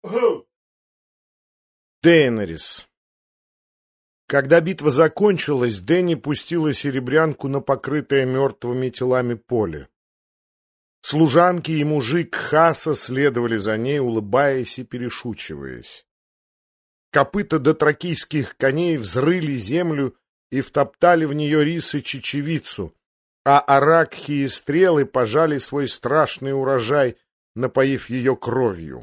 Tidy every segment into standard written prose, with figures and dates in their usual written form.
Дейенерис. Когда битва закончилась, Дэнни пустила серебрянку на покрытое мертвыми телами поле. Служанки и мужик Хаса следовали за ней, улыбаясь и перешучиваясь. Копыта дотракийских коней взрыли землю и втоптали в нее рис и чечевицу, а аракхи и стрелы пожали свой страшный урожай, напоив ее кровью.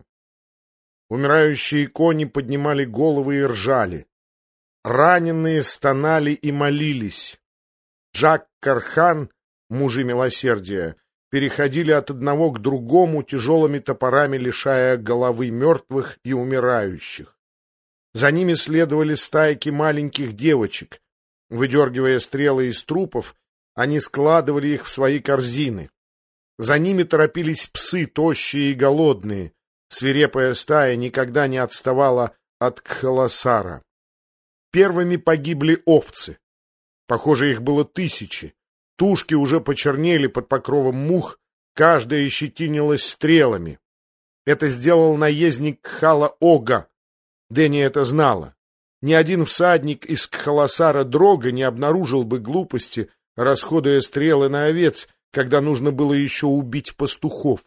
Умирающие кони поднимали головы и ржали. Раненые стонали и молились. Джак-Кархан, мужи милосердия, переходили от одного к другому тяжелыми топорами, лишая головы мертвых и умирающих. За ними следовали стайки маленьких девочек. Выдергивая стрелы из трупов, они складывали их в свои корзины. За ними торопились псы, тощие и голодные. Свирепая стая никогда не отставала от Кхаласара. Первыми погибли овцы. Похоже, их было тысячи. Тушки уже почернели под покровом мух, каждая щетинилась стрелами. Это сделал наездник Кхала-Ога. Дэнни это знала. Ни один всадник из Кхаласара Дрога не обнаружил бы глупости, расходуя стрелы на овец, когда нужно было еще убить пастухов.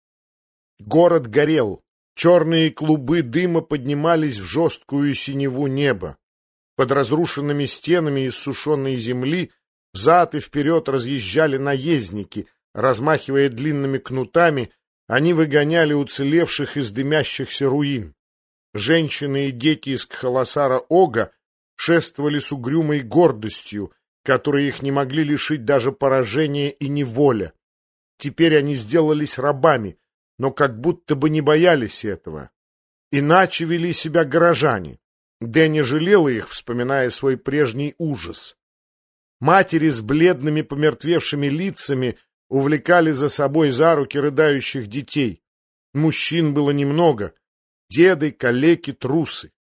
Город горел. Черные клубы дыма поднимались в жесткую синеву неба. Под разрушенными стенами иссушенной земли взад и вперед разъезжали наездники. Размахивая длинными кнутами, они выгоняли уцелевших из дымящихся руин. Женщины и дети из Кхаласара Ога шествовали с угрюмой гордостью, которой их не могли лишить даже поражения и неволя. Теперь они сделались рабами, но как будто бы не боялись этого. Иначе вели себя горожане. Дэнни жалела их, вспоминая свой прежний ужас. Матери с бледными помертвевшими лицами увлекали за собой за руки рыдающих детей. Мужчин было немного. Деды, калеки, трусы.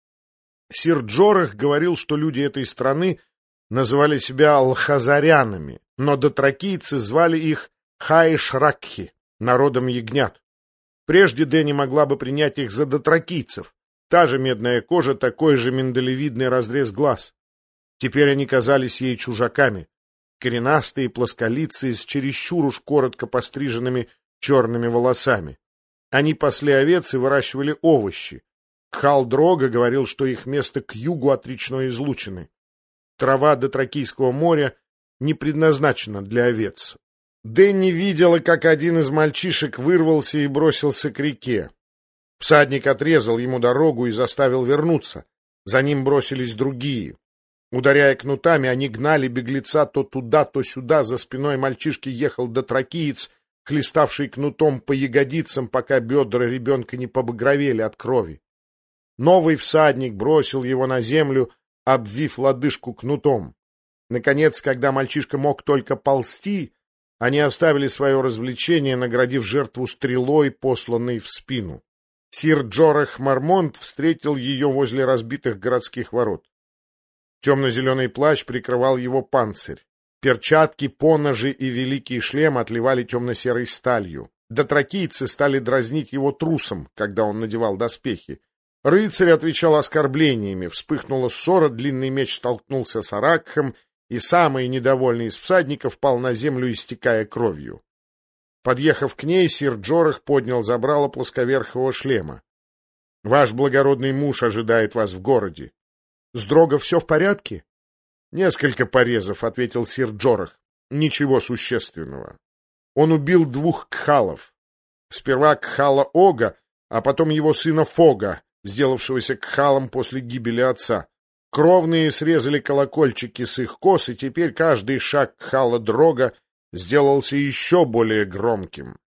Сир Джорах говорил, что люди этой страны называли себя алхазарянами, но дотракийцы звали их Хайшракхи, народом ягнят. Прежде Дэнни могла бы принять их за дотракийцев. Та же медная кожа, такой же миндалевидный разрез глаз. Теперь они казались ей чужаками. Коренастые плосколицые с чересчур уж коротко постриженными черными волосами. Они пасли овец и выращивали овощи. Кхал-Дрога говорил, что их место к югу от речной излучины. Трава Дотракийского моря не предназначена для овец. Дэнни видела, как один из мальчишек вырвался и бросился к реке. Всадник отрезал ему дорогу и заставил вернуться. За ним бросились другие. Ударяя кнутами, они гнали беглеца то туда, то сюда. За спиной мальчишки ехал дотракиец, хлеставший кнутом по ягодицам, пока бедра ребенка не побагровели от крови. Новый всадник бросил его на землю, обвив лодыжку кнутом. Наконец, когда мальчишка мог только ползти, они оставили свое развлечение, наградив жертву стрелой, посланной в спину. Сир Джорах Мармонт встретил ее возле разбитых городских ворот. Темно-зеленый плащ прикрывал его панцирь. Перчатки, поножи и великий шлем отливали темно-серой сталью. Дотракийцы стали дразнить его трусом, когда он надевал доспехи. Рыцарь отвечал оскорблениями, вспыхнула ссора, длинный меч столкнулся с Аракхом, и самый недовольный из всадников пал на землю, истекая кровью. Подъехав к ней, сир Джорах поднял забрало плосковерхого шлема. — Ваш благородный муж ожидает вас в городе. — С Дрога все в порядке? — Несколько порезов, — ответил сир Джорах. — Ничего существенного. Он убил 2 кхалов. Сперва кхала Ога, а потом его сына Фога, сделавшегося кхалом после гибели отца. Кровные срезали колокольчики с их кос, и теперь каждый шаг кхала Дрога сделался еще более громким.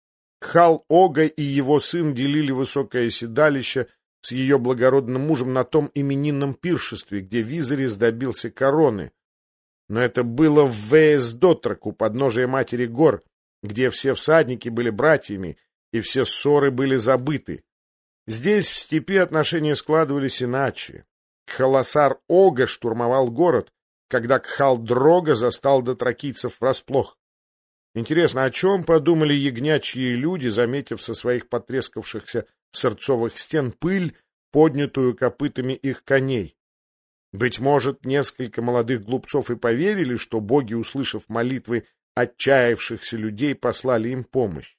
Кхал Ога и его сын делили высокое седалище с ее благородным мужем на том именинном пиршестве, где Визерис добился короны. Но это было в Веес-Дотрак, у подножия Матери Гор, где все всадники были братьями, и все ссоры были забыты. Здесь, в степи, отношения складывались иначе. Кхаласар Ога штурмовал город, когда Кхал-Дрога застал дотракийцев врасплох. Интересно, о чем подумали ягнячьи люди, заметив со своих потрескавшихся сырцовых стен пыль, поднятую копытами их коней. Быть может, несколько молодых глупцов и поверили, что боги, услышав молитвы отчаявшихся людей, послали им помощь.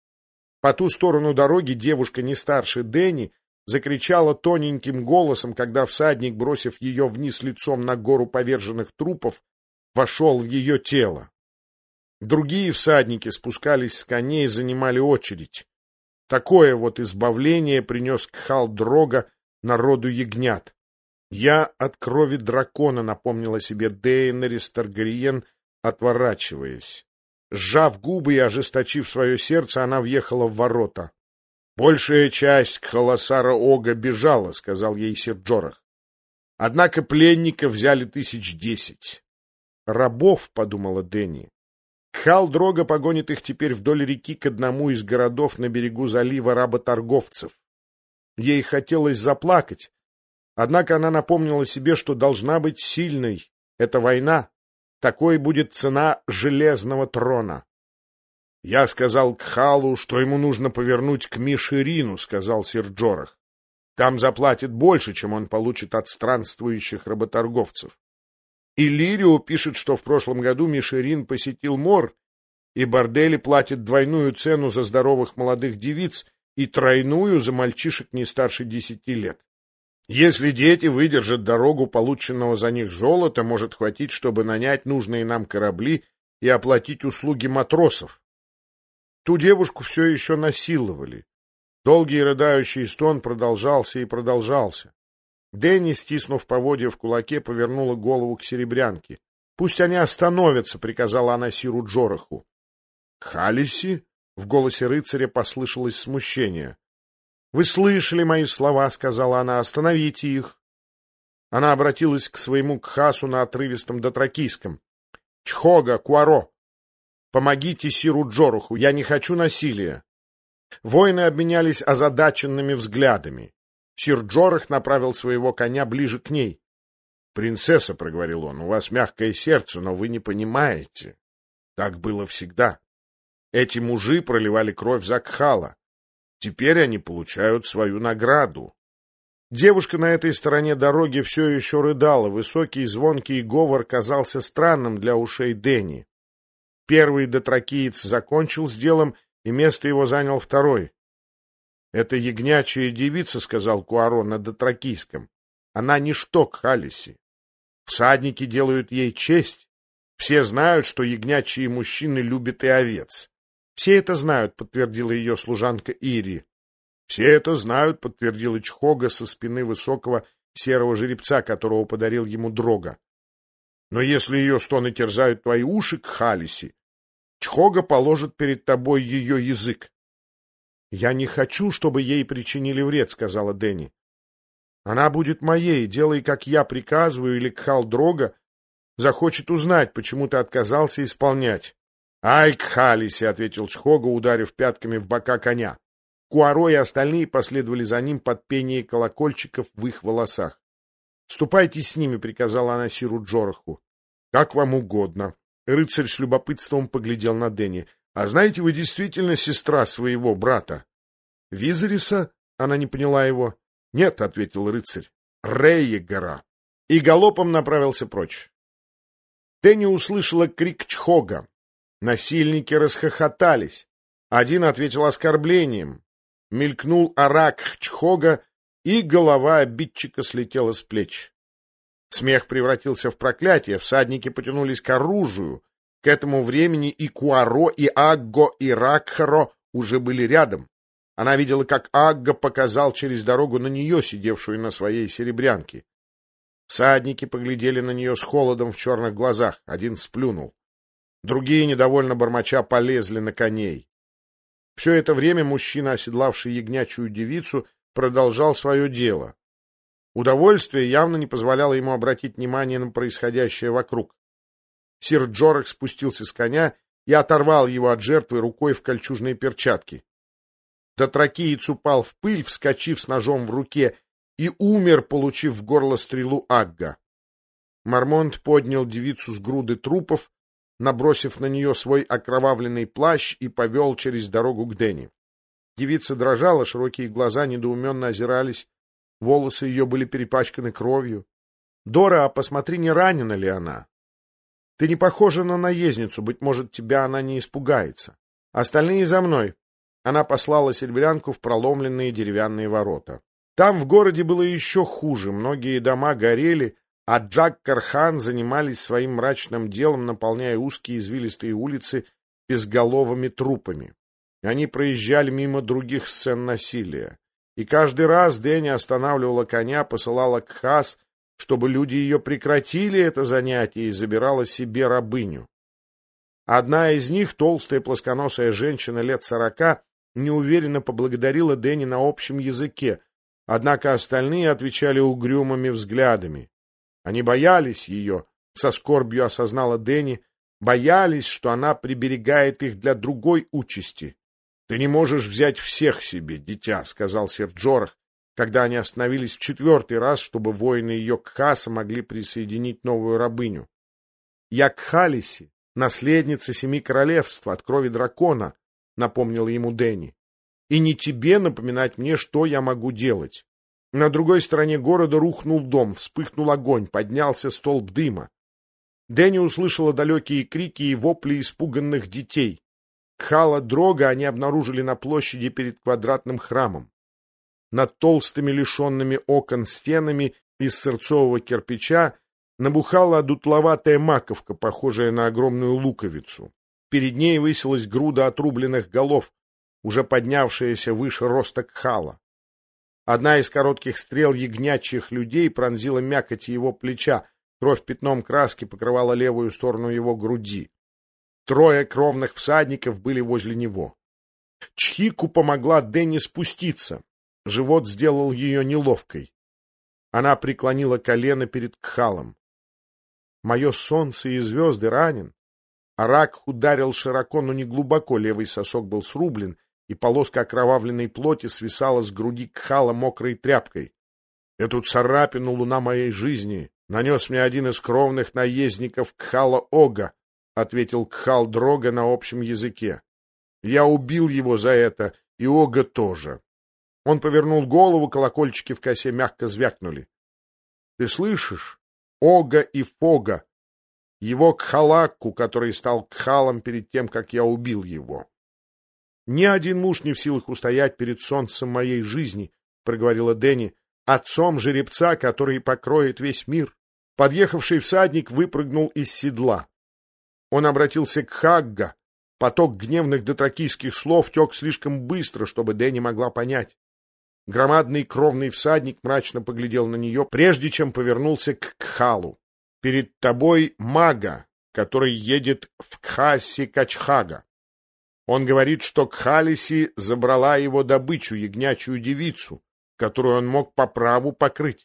По ту сторону дороги девушка не старше Дэнни закричала тоненьким голосом, когда всадник, бросив ее вниз лицом на гору поверженных трупов, вошел в ее тело. Другие всадники спускались с коней и занимали очередь. Такое вот избавление принес Кхал-Дрога народу ягнят. «Я от крови дракона», — напомнила себе Дейенерис Таргариен, отворачиваясь. Сжав губы и ожесточив свое сердце, она въехала в ворота. «Большая часть Кхаласара Ога бежала», — сказал ей сир Джорах. «Однако пленников взяли 1010». «Рабов», — подумала Дэнни. Кхал-Дрога погонит их теперь вдоль реки к одному из городов на берегу залива работорговцев. Ей хотелось заплакать, однако она напомнила себе, что должна быть сильной. Это война. Такой будет цена железного трона. «Я сказал Кхалу, что ему нужно повернуть к Мишерину», — сказал сир Джорах. «Там заплатит больше, чем он получит от странствующих работорговцев». И Лирио пишет, что в прошлом году Мишерин посетил Мор, и бордели платят двойную цену за здоровых молодых девиц и тройную за мальчишек не старше 10 лет. Если дети выдержат дорогу полученного за них золота, может хватить, чтобы нанять нужные нам корабли и оплатить услуги матросов. Ту девушку все еще насиловали. Долгий рыдающий стон продолжался и продолжался. Дэнни, стиснув поводья в кулаке, повернула голову к серебрянке. «Пусть они остановятся», — приказала она сиру Джораху. «Халиси?» — в голосе рыцаря послышалось смущение. «Вы слышали мои слова», — сказала она, — «остановите их». Она обратилась к своему кхасу на отрывистом дотракийском. «Чхога, Куаро, помогите сиру Джораху, я не хочу насилия». Воины обменялись озадаченными взглядами. Сир Джорах направил своего коня ближе к ней. «Принцесса», — проговорил он, — «у вас мягкое сердце, но вы не понимаете. Так было всегда. Эти мужи проливали кровь за Кхала. Теперь они получают свою награду». Девушка на этой стороне дороги все еще рыдала. Высокий звонкий говор казался странным для ушей Дэнни. Первый дотракиец закончил с делом, и место его занял второй. «Это ягнячая девица», — сказал Куаро на дотракийском. «Она ничто к Халиси. Всадники делают ей честь. Все знают, что ягнячие мужчины любят и овец». «Все это знают», — подтвердила ее служанка Ири. «Все это знают», — подтвердила Чхога со спины высокого серого жеребца, которого подарил ему Дрога. «Но если ее стоны терзают твои уши к Халиси, Чхога положит перед тобой ее язык». «Я не хочу, чтобы ей причинили вред», — сказала Дэнни. «Она будет моей, делай, как я приказываю, или Кхал-Дрога захочет узнать, почему ты отказался исполнять». «Ай, Кхалиси», — ответил Чхога, ударив пятками в бока коня. Куаро и остальные последовали за ним под пение колокольчиков в их волосах. «Ступайте с ними», — приказала она сиру Джораху. «Как вам угодно». Рыцарь с любопытством поглядел на Дэнни. «А знаете, вы действительно сестра своего брата?» «Визериса?» — она не поняла его. «Нет», — ответил рыцарь, — «Рейегора». И галопом направился прочь. Дэнни услышала крик Чхога. Насильники расхохотались. Один ответил оскорблением. Мелькнул арак Чхога, и голова обидчика слетела с плеч. Смех превратился в проклятие, всадники потянулись к оружию. К этому времени и Куаро, и Агго, и Ракхаро уже были рядом. Она видела, как Агго показал через дорогу на нее, сидевшую на своей серебрянке. Всадники поглядели на нее с холодом в черных глазах. Один сплюнул. Другие, недовольно бормоча, полезли на коней. Все это время мужчина, оседлавший ягнячую девицу, продолжал свое дело. Удовольствие явно не позволяло ему обратить внимание на происходящее вокруг. Сир Джорах спустился с коня и оторвал его от жертвы рукой в кольчужные перчатки. Дотракиец упал в пыль, вскочив с ножом в руке, и умер, получив в горло стрелу Агга. Мармонт поднял девицу с груды трупов, набросив на нее свой окровавленный плащ, и повел через дорогу к Дэнни. Девица дрожала, широкие глаза недоуменно озирались, волосы ее были перепачканы кровью. «Дора, а посмотри, не ранена ли она? Ты не похожа на наездницу, быть может, тебя она не испугается. Остальные за мной». Она послала сельверянку в проломленные деревянные ворота. Там в городе было еще хуже, многие дома горели, а Джаккар-хан занимались своим мрачным делом, наполняя узкие извилистые улицы безголовыми трупами. Они проезжали мимо других сцен насилия. И каждый раз Дэнни останавливала коня, посылала Кхас, чтобы люди ее прекратили это занятие, и забирала себе рабыню. Одна из них, толстая плосконосая женщина лет 40, неуверенно поблагодарила Дэнни на общем языке, однако остальные отвечали угрюмыми взглядами. Они боялись ее, со скорбью осознала Дэнни, боялись, что она приберегает их для другой участи. «Ты не можешь взять всех себе, дитя», — сказал сэр Джорах, когда они остановились в 4-й раз, чтобы воины ее Кхаса могли присоединить новую рабыню. «Я Кхалиси, наследница 7 королевств от крови дракона», — напомнил ему Дэнни. «И не тебе напоминать мне, что я могу делать». На другой стороне города рухнул дом, вспыхнул огонь, поднялся столб дыма. Дэнни услышала далекие крики и вопли испуганных детей. Кхала Дрога они обнаружили на площади перед квадратным храмом. Над толстыми лишенными окон стенами из сырцового кирпича набухала одутловатая маковка, похожая на огромную луковицу. Перед ней высилась груда отрубленных голов, уже поднявшаяся выше роста Кхала. Одна из коротких стрел ягнячьих людей пронзила мякоть его плеча, кровь пятном краски покрывала левую сторону его груди. 3 кровных всадников были возле него. Чхику помогла Дэнни спуститься. Живот сделал ее неловкой. Она преклонила колено перед Кхалом. «Мое солнце и звезды ранен». Арак ударил широко, но не глубоко, левый сосок был срублен, и полоска окровавленной плоти свисала с груди Кхала мокрой тряпкой. «Эту царапину, луна моей жизни, нанес мне один из кровных наездников Кхала Ога», — ответил Кхал Дрога на общем языке. «Я убил его за это, и Ога тоже». Он повернул голову, колокольчики в косе мягко звякнули. «Ты слышишь? Ога и Фога, его Кхалакку, который стал Кхалом перед тем, как я убил его». «Ни один муж не в силах устоять перед солнцем моей жизни», — проговорила Дэнни, — «отцом жеребца, который покроет весь мир». Подъехавший всадник выпрыгнул из седла. Он обратился к Хагга. Поток гневных дотракийских слов тек слишком быстро, чтобы Дэнни могла понять. Громадный кровный всадник мрачно поглядел на нее, прежде чем повернулся к Кхалу. «Перед тобой мага, который едет в Кхаси-Качхага. Он говорит, что Кхалиси забрала его добычу, ягнячью девицу, которую он мог по праву покрыть».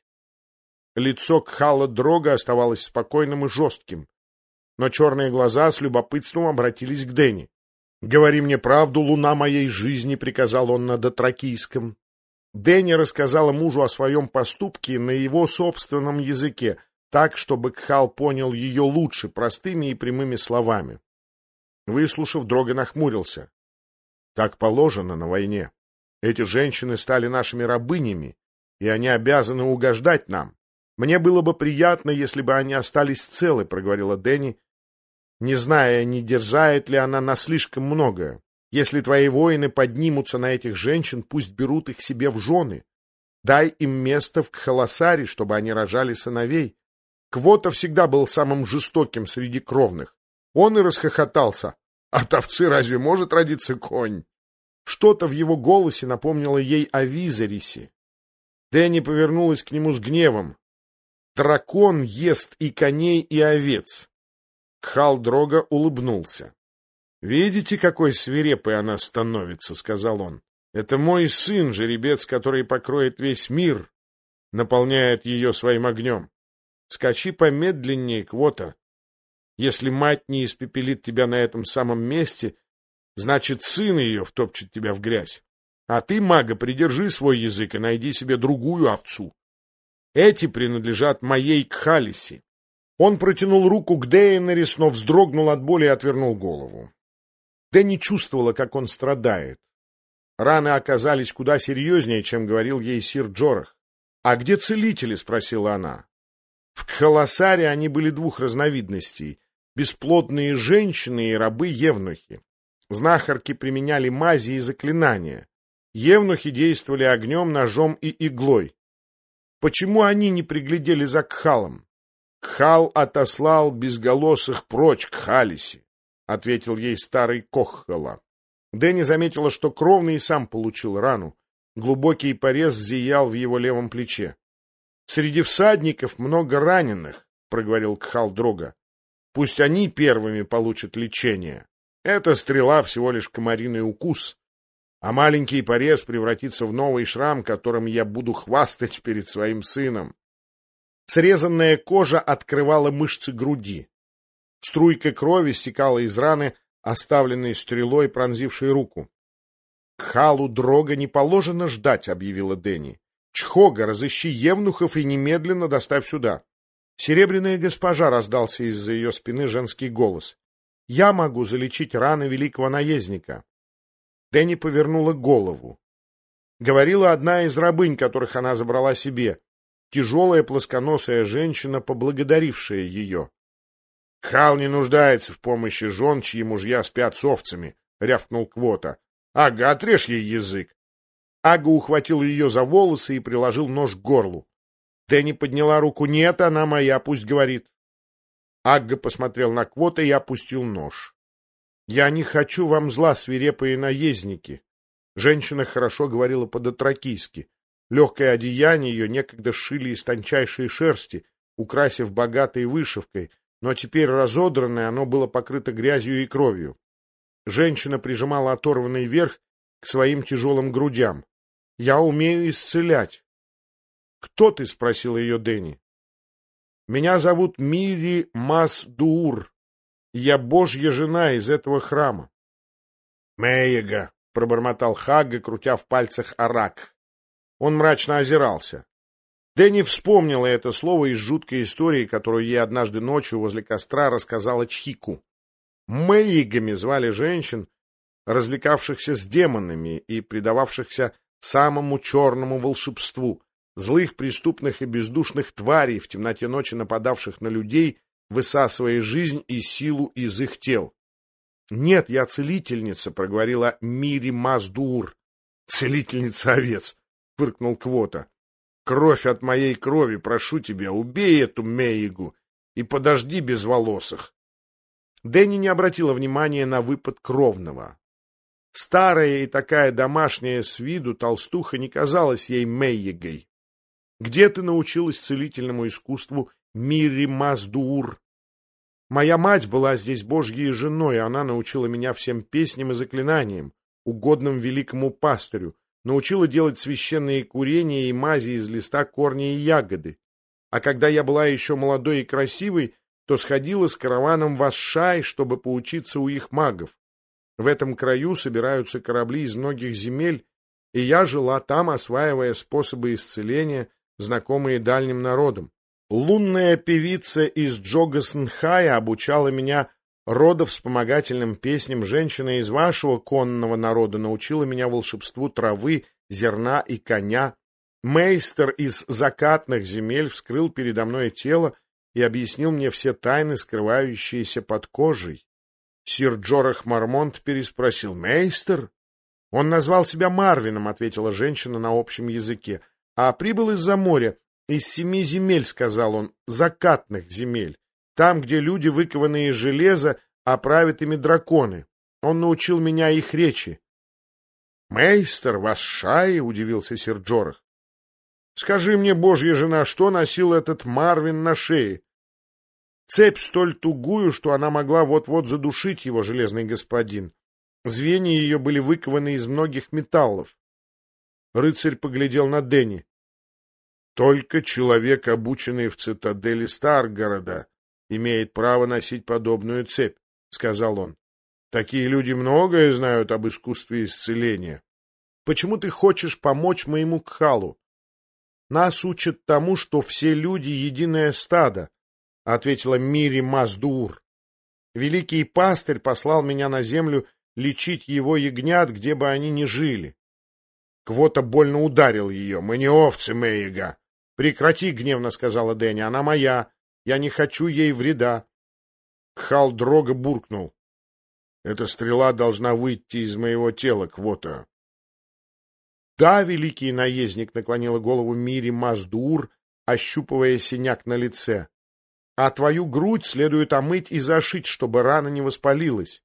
Лицо Кхала Дрога оставалось спокойным и жестким, но черные глаза с любопытством обратились к Дэнни. «Говори мне правду, луна моей жизни», — приказал он на дотракийском. Дэнни рассказала мужу о своем поступке на его собственном языке, так, чтобы Кхал понял ее лучше, простыми и прямыми словами. Выслушав, Дрога нахмурился. «Так положено на войне. Эти женщины стали нашими рабынями, и они обязаны угождать нам. Мне было бы приятно, если бы они остались целы», — проговорила Дэнни, не зная, не дерзает ли она на слишком многое. «Если твои воины поднимутся на этих женщин, пусть берут их себе в жены. Дай им место в Кхаласаре, чтобы они рожали сыновей». Квота всегда был самым жестоким среди кровных. Он и расхохотался. «От овцы разве может родиться конь?» Что-то в его голосе напомнило ей о Визарисе. Дэнни повернулась к нему с гневом. «Дракон ест и коней, и овец». Кхал Дрога улыбнулся. «Видите, какой свирепой она становится», — сказал он. «Это мой сын, жеребец, который покроет весь мир, наполняет ее своим огнем. Скачи помедленнее, Квота. Если мать не испепелит тебя на этом самом месте, значит, сын ее втопчет тебя в грязь. А ты, мага, придержи свой язык и найди себе другую овцу. Эти принадлежат моей Кхалиси». Он протянул руку к Дейенерис, но вздрогнул от боли и отвернул голову. Дэнни чувствовала, как он страдает. Раны оказались куда серьезнее, чем говорил ей сир Джорах. «А где целители?» — спросила она. В Кхаласаре они были двух разновидностей — бесплодные женщины и рабы-евнухи. Знахарки применяли мази и заклинания. Евнухи действовали огнем, ножом и иглой. Почему они не приглядели за Кхалом? «Кхал отослал безголосых прочь к Халисе», — ответил ей старый Коххала. Дэнни заметила, что кровный и сам получил рану. Глубокий порез зиял в его левом плече. «Среди всадников много раненых», — проговорил Кхал Дрога. «Пусть они первыми получат лечение. Эта стрела всего лишь комариный укус, а маленький порез превратится в новый шрам, которым я буду хвастать перед своим сыном». Срезанная кожа открывала мышцы груди. Струйка крови стекала из раны, оставленной стрелой, пронзившей руку. «Кхалу Дрога не положено ждать», — объявила Дэнни. «Чхога, разыщи евнухов и немедленно доставь сюда». «Серебряная госпожа», — раздался из-за ее спины женский голос. «Я могу залечить раны великого наездника». Дэнни повернула голову. Говорила одна из рабынь, которых она забрала себе. Тяжелая плосконосая женщина, поблагодарившая ее. «Кхал не нуждается в помощи жен, чьи мужья спят с овцами», — рявкнул Квота. «Ага, отрежь ей язык». Ага ухватил ее за волосы и приложил нож к горлу. Дэнни подняла руку. «Нет, она моя, пусть говорит». Агга посмотрел на Квота и опустил нож. «Я не хочу вам зла, свирепые наездники». Женщина хорошо говорила по-дотракийски. Легкое одеяние ее некогда сшили из тончайшей шерсти, украсив богатой вышивкой, но теперь разодранное оно было покрыто грязью и кровью. Женщина прижимала оторванный верх к своим тяжелым грудям. «Я умею исцелять». «Кто ты?» — спросила ее Дэнни. «Меня зовут Мири Мас-Дуур. Я божья жена из этого храма». «Меяга», — пробормотал Хагга, крутя в пальцах арак. Он мрачно озирался. Дэнни вспомнила это слово из жуткой истории, которую ей однажды ночью возле костра рассказала Чхику. Мэйгами звали женщин, развлекавшихся с демонами и предававшихся самому черному волшебству, злых, преступных и бездушных тварей, в темноте ночи нападавших на людей, высасывая жизнь и силу из их тел. «Нет, я целительница», — проговорила Мири Маздуур. «Целительница овец», — фыркнул Квота. «Кровь от моей крови, прошу тебя, убей эту Мейгу и подожди безволосых». Дэнни не обратила внимания на выпад кровного. Старая и такая домашняя с виду толстуха не казалась ей Мейегой. «Где ты научилась целительному искусству, Мири Маздуур?» «Моя мать была здесь божьей женой, и она научила меня всем песням и заклинаниям, угодным великому пастырю, научила делать священные курения и мази из листа, корня и ягоды. А когда я была еще молодой и красивой, то сходила с караваном в Асшай, чтобы поучиться у их магов. В этом краю собираются корабли из многих земель, и я жила там, осваивая способы исцеления, знакомые дальним народам. Лунная певица из Джогаснхая обучала меня родовспомогательным песням, женщина из вашего конного народа научила меня волшебству травы, зерна и коня. Мейстер из закатных земель вскрыл передо мной тело и объяснил мне все тайны, скрывающиеся под кожей. Сир Джорах Мармонт переспросил: «Мейстер?» «Он назвал себя Марвином», — ответила женщина на общем языке, — «а прибыл из-за моря, из 7 земель», — сказал он, — «закатных земель, там, где люди, выкованные из железа, а правят ими драконы. Он научил меня их речи». «Мейстер, вас шаи?» — удивился сир Джорах. «Скажи мне, божья жена, что носил этот Марвин на шее?» «Цепь столь тугую, что она могла вот-вот задушить его, железный господин. Звенья ее были выкованы из многих металлов». Рыцарь поглядел на Дэнни. «Только человек, обученный в цитадели Старгорода, имеет право носить подобную цепь», — сказал он. «Такие люди многое знают об искусстве исцеления. Почему ты хочешь помочь моему Кхалу?» «Нас учат тому, что все люди — единое стадо», — ответила Мири Маздуур. «Великий пастырь послал меня на землю лечить его ягнят, где бы они ни жили. Квота больно ударил ее. «Мы не овцы, Мэйга!» «Прекрати!» — гневно сказала Дэнни. «Она моя. Я не хочу ей вреда». Кхал-Дрога буркнул. «Эта стрела должна выйти из моего тела, Квота». «Да, великий наездник», — наклонила голову Мири Маздуур, ощупывая синяк на лице. «А твою грудь следует омыть и зашить, чтобы рана не воспалилась».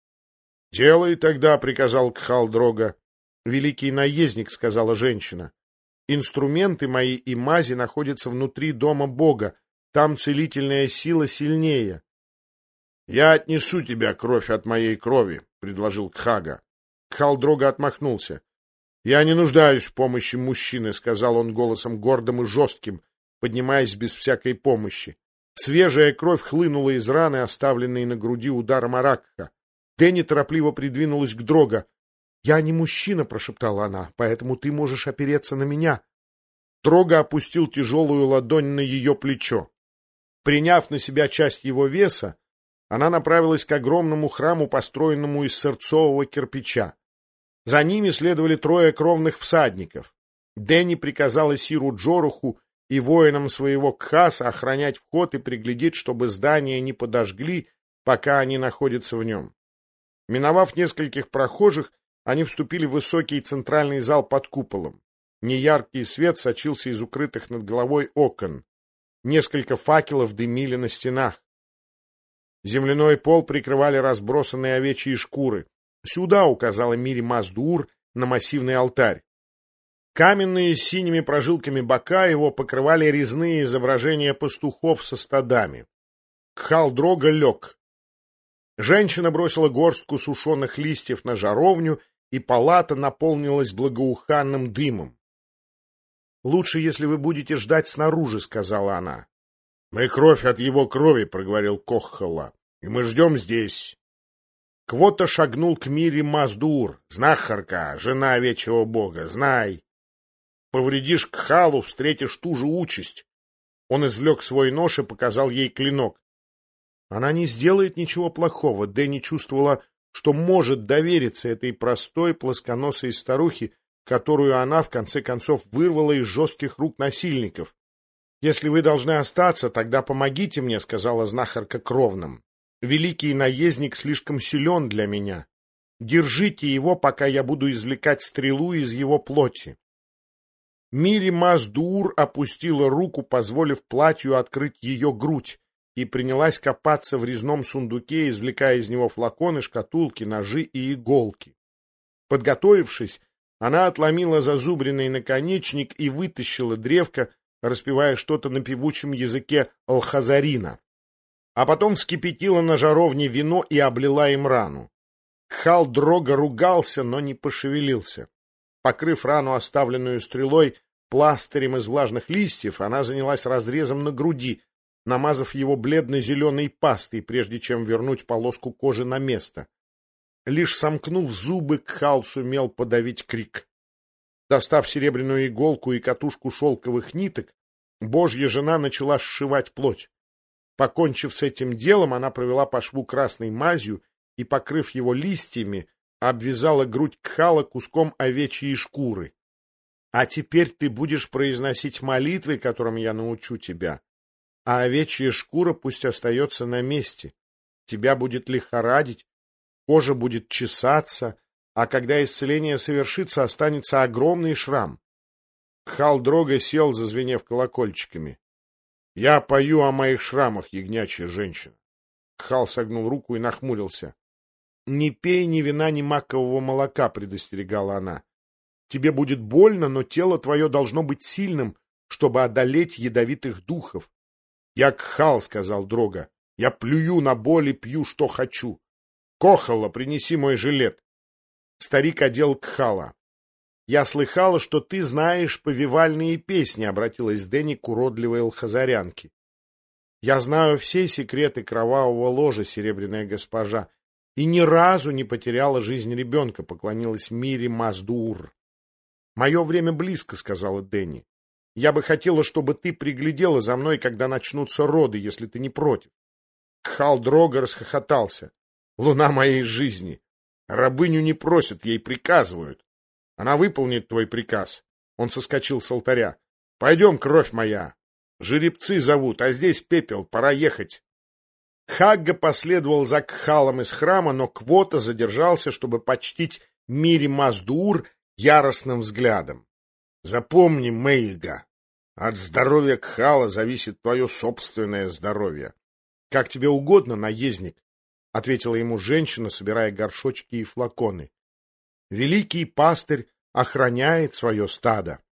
«Делай тогда», — приказал Кхал-Дрога. «Великий наездник», — сказала женщина. «Инструменты мои и мази находятся внутри дома Бога. Там целительная сила сильнее». «Я отнесу тебе кровь от моей крови», — предложил Кхага. Кхал-Дрога отмахнулся. «Я не нуждаюсь в помощи мужчины», — сказал он голосом гордым и жестким, поднимаясь без всякой помощи. Свежая кровь хлынула из раны, оставленной на груди ударом Аракха. Дэнни торопливо придвинулась к Дрога. «Я не мужчина», — прошептала она, — «поэтому ты можешь опереться на меня». Дрога опустил тяжелую ладонь на ее плечо. Приняв на себя часть его веса, она направилась к огромному храму, построенному из сырцового кирпича. За ними следовали 3 кровных всадников. Дэнни приказала Сиру Джоруху и воинам своего Кхаса охранять вход и приглядеть, чтобы здание не подожгли, пока они находятся в нем. Миновав нескольких прохожих, они вступили в высокий центральный зал под куполом. Неяркий свет сочился из укрытых над головой окон. Несколько факелов дымили на стенах. Земляной пол прикрывали разбросанные овечьи шкуры. «Сюда», — указала Мири Маздуур на массивный алтарь. Каменные с синими прожилками бока его покрывали резные изображения пастухов со стадами. Кхал-Дрога лег. Женщина бросила горстку сушеных листьев на жаровню, и палата наполнилась благоуханным дымом. «Лучше, если вы будете ждать снаружи», — сказала она. «Мы кровь от его крови», — проговорил Коххала, — «и мы ждем здесь». Квота шагнул к Мири Маздуур. «Знахарка, жена овечьего бога, знай. Повредишь Кхалу, встретишь ту же участь». Он извлек свой нож и показал ей клинок. Она не сделает ничего плохого. Дэнни чувствовала, что может довериться этой простой плосконосой старухе, которую она, в конце концов, вырвала из жестких рук насильников. «Если вы должны остаться, тогда помогите мне», — сказала знахарка кровным. «Великий наездник слишком силен для меня. Держите его, пока я буду извлекать стрелу из его плоти». Мири Маздуур опустила руку, позволив платью открыть ее грудь, и принялась копаться в резном сундуке, извлекая из него флаконы, шкатулки, ножи и иголки. Подготовившись, она отломила зазубренный наконечник и вытащила древко, распевая что-то на певучем языке алхазарина. А потом вскипятила на жаровне вино и облила им рану. Кхал-Дрога ругался, но не пошевелился. Покрыв рану, оставленную стрелой, пластырем из влажных листьев, она занялась разрезом на груди, намазав его бледно-зеленой пастой, прежде чем вернуть полоску кожи на место. Лишь сомкнув зубы, Кхал сумел подавить крик. Достав серебряную иголку и катушку шелковых ниток, Божья жена начала сшивать плоть. Покончив с этим делом, она провела по шву красной мазью и, покрыв его листьями, обвязала грудь Кхала куском овечьей шкуры. «А теперь ты будешь произносить молитвы, которым я научу тебя, а овечья шкура пусть остается на месте. Тебя будет лихорадить, кожа будет чесаться, а когда исцеление совершится, останется огромный шрам». Кхал-Дрога сел, зазвенев колокольчиками. «Я пою о моих шрамах, ягнячья женщина». Кхал согнул руку и нахмурился. «Не пей ни вина, ни макового молока», — предостерегала она. «Тебе будет больно, но тело твое должно быть сильным, чтобы одолеть ядовитых духов». «Я Кхал», — сказал Дрога. «Я плюю на боль и пью, что хочу. Кохала, принеси мой жилет». Старик одел Кхала. «Я слыхала, что ты знаешь повивальные песни», — обратилась Дэнни к уродливой алхазарянке. «Я знаю все секреты кровавого ложа, серебряная госпожа, и ни разу не потеряла жизнь ребенка», — поклонилась Мири Маздуур. «Мое время близко», — сказала Дэнни. «Я бы хотела, чтобы ты приглядела за мной, когда начнутся роды, если ты не против». Кхал-Дрога расхохотался. «Луна моей жизни! Рабыню не просят, ей приказывают. Она выполнит твой приказ. Он соскочил с алтаря. Пойдем, кровь моя. Жеребцы зовут, а здесь пепел, пора ехать. Хагга последовал за Кхалом из храма, но Квота задержался, чтобы почтить Мири Маздуур яростным взглядом. Запомни, Мейга, от здоровья Кхала зависит твое собственное здоровье. — Как тебе угодно, наездник, — ответила ему женщина, собирая горшочки и флаконы. — Великий пастырь охраняет свое стадо.